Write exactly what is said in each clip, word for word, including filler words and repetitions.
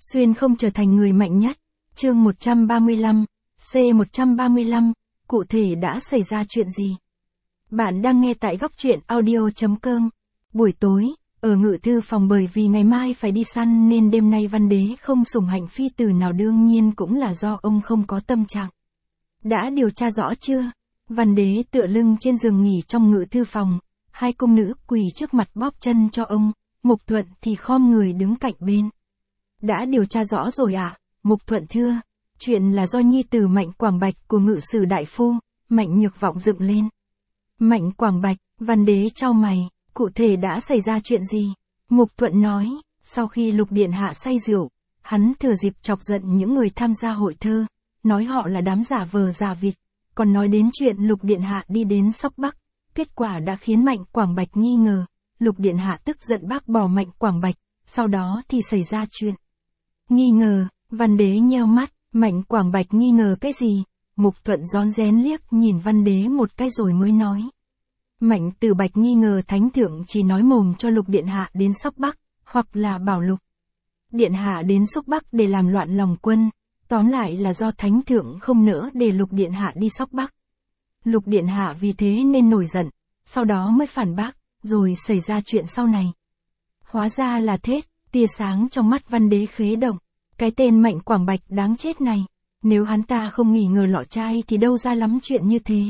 Xuyên không trở thành người mạnh nhất. Chương một trăm ba mươi lăm, C một trăm ba mươi lăm, cụ thể đã xảy ra chuyện gì? Bạn đang nghe tại góc truyện audio chấm com. Buổi tối, ở ngự thư phòng bởi vì ngày mai phải đi săn nên đêm nay Văn Đế không sủng hạnh phi tử nào, đương nhiên cũng là do ông không có tâm trạng. Đã điều tra rõ chưa? Văn Đế tựa lưng trên giường nghỉ trong ngự thư phòng, hai cung nữ quỳ trước mặt bóp chân cho ông, Mục Thuận thì khom người đứng cạnh bên. Đã điều tra rõ rồi ạ, à? Mục Thuận thưa, chuyện là do nhi tử Mạnh Quảng Bạch của ngự sử đại phu, Mạnh Nhược Vọng dựng lên. Mạnh Quảng Bạch, Văn Đế chau mày, cụ thể đã xảy ra chuyện gì? Mục Thuận nói, sau khi Lục Điện Hạ say rượu, hắn thừa dịp chọc giận những người tham gia hội thơ, nói họ là đám giả vờ giả vịt, còn nói đến chuyện Lục Điện Hạ đi đến Sóc Bắc, kết quả đã khiến Mạnh Quảng Bạch nghi ngờ, Lục Điện Hạ tức giận bác bỏ Mạnh Quảng Bạch, sau đó thì xảy ra chuyện. Nghi ngờ, Văn Đế nheo mắt, Mạnh Quảng Bạch nghi ngờ cái gì? Mục Thuận rón rén liếc nhìn Văn Đế một cái rồi mới nói. Mạnh Tử Bạch nghi ngờ Thánh Thượng chỉ nói mồm cho Lục Điện Hạ đến Sóc Bắc, hoặc là bảo Lục Điện Hạ đến Sóc Bắc để làm loạn lòng quân, tóm lại là do Thánh Thượng không nỡ để Lục Điện Hạ đi Sóc Bắc. Lục Điện Hạ vì thế nên nổi giận, sau đó mới phản bác, rồi xảy ra chuyện sau này. Hóa ra là thế, tia sáng trong mắt Văn Đế khế động, cái tên Mạnh Quảng Bạch đáng chết này, nếu hắn ta không nghi ngờ lọ trai thì đâu ra lắm chuyện như thế.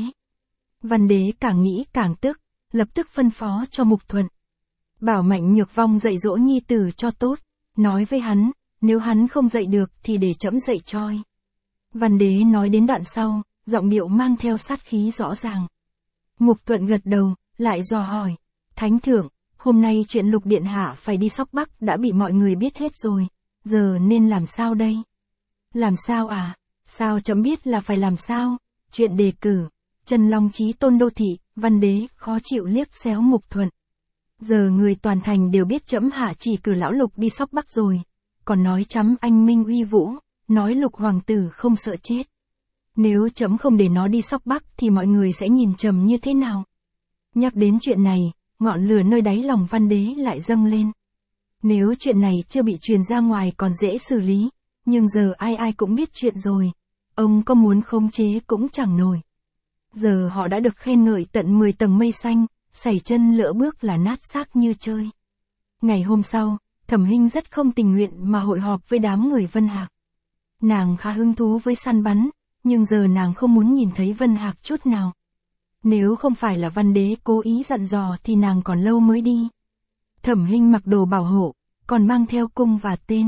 Văn Đế càng nghĩ càng tức, lập tức phân phó cho Mục Thuận. Bảo Mạnh Nhược Vong dạy dỗ nhi tử cho tốt, nói với hắn, nếu hắn không dạy được thì để trẫm dạy choi. Văn Đế nói đến đoạn sau, giọng điệu mang theo sát khí rõ ràng. Mục Thuận gật đầu, lại dò hỏi, Thánh Thượng, hôm nay chuyện Lục Điện Hạ phải đi Sóc Bắc đã bị mọi người biết hết rồi, giờ nên làm sao đây? Làm sao à? Sao trẫm biết là phải làm sao? Chuyện đề cử, Trần Long Chí Tôn đô thị, Văn Đế khó chịu liếc xéo Mục Thuận. Giờ người toàn thành đều biết trẫm hạ chỉ cử lão Lục đi Sóc Bắc rồi, còn nói trẫm anh minh uy vũ, nói Lục hoàng tử không sợ chết. Nếu trẫm không để nó đi Sóc Bắc thì mọi người sẽ nhìn trầm như thế nào? Nhắc đến chuyện này, ngọn lửa nơi đáy lòng Văn Đế lại dâng lên. Nếu chuyện này chưa bị truyền ra ngoài còn dễ xử lý, nhưng giờ ai ai cũng biết chuyện rồi, ông có muốn khống chế cũng chẳng nổi. Giờ họ đã được khen ngợi tận mười tầng mây xanh, sảy chân lỡ bước là nát xác như chơi. Ngày hôm sau, Thẩm Hinh rất không tình nguyện mà hội họp với đám người Vân Hạc. Nàng khá hứng thú với săn bắn, nhưng giờ nàng không muốn nhìn thấy Vân Hạc chút nào. Nếu không phải là Văn Đế cố ý dặn dò thì nàng còn lâu mới đi. Thẩm Hinh mặc đồ bảo hộ, còn mang theo cung và tên.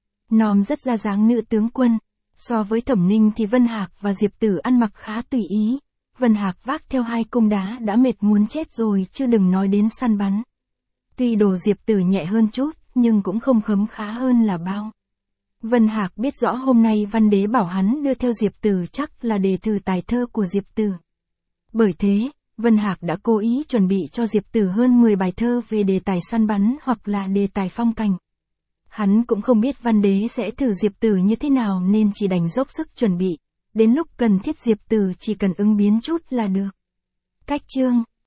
Nòm rất ra dáng nữ tướng quân. So với Thẩm Ninh thì Vân Hạc và Diệp Tử ăn mặc khá tùy ý. Vân Hạc vác theo hai cung đá đã mệt muốn chết rồi chứ đừng nói đến săn bắn. Tuy đồ Diệp Tử nhẹ hơn chút, nhưng cũng không khấm khá hơn là bao. Vân Hạc biết rõ hôm nay Văn Đế bảo hắn đưa theo Diệp Tử chắc là đề thử tài thơ của Diệp Tử. Bởi thế, Vân Hạc đã cố ý chuẩn bị cho Diệp Tử hơn mười bài thơ về đề tài săn bắn hoặc là đề tài phong cảnh. Hắn cũng không biết Văn Đế sẽ thử Diệp Tử như thế nào nên chỉ đành dốc sức chuẩn bị. Đến lúc cần thiết Diệp Tử chỉ cần ứng biến chút là được. Cách chương,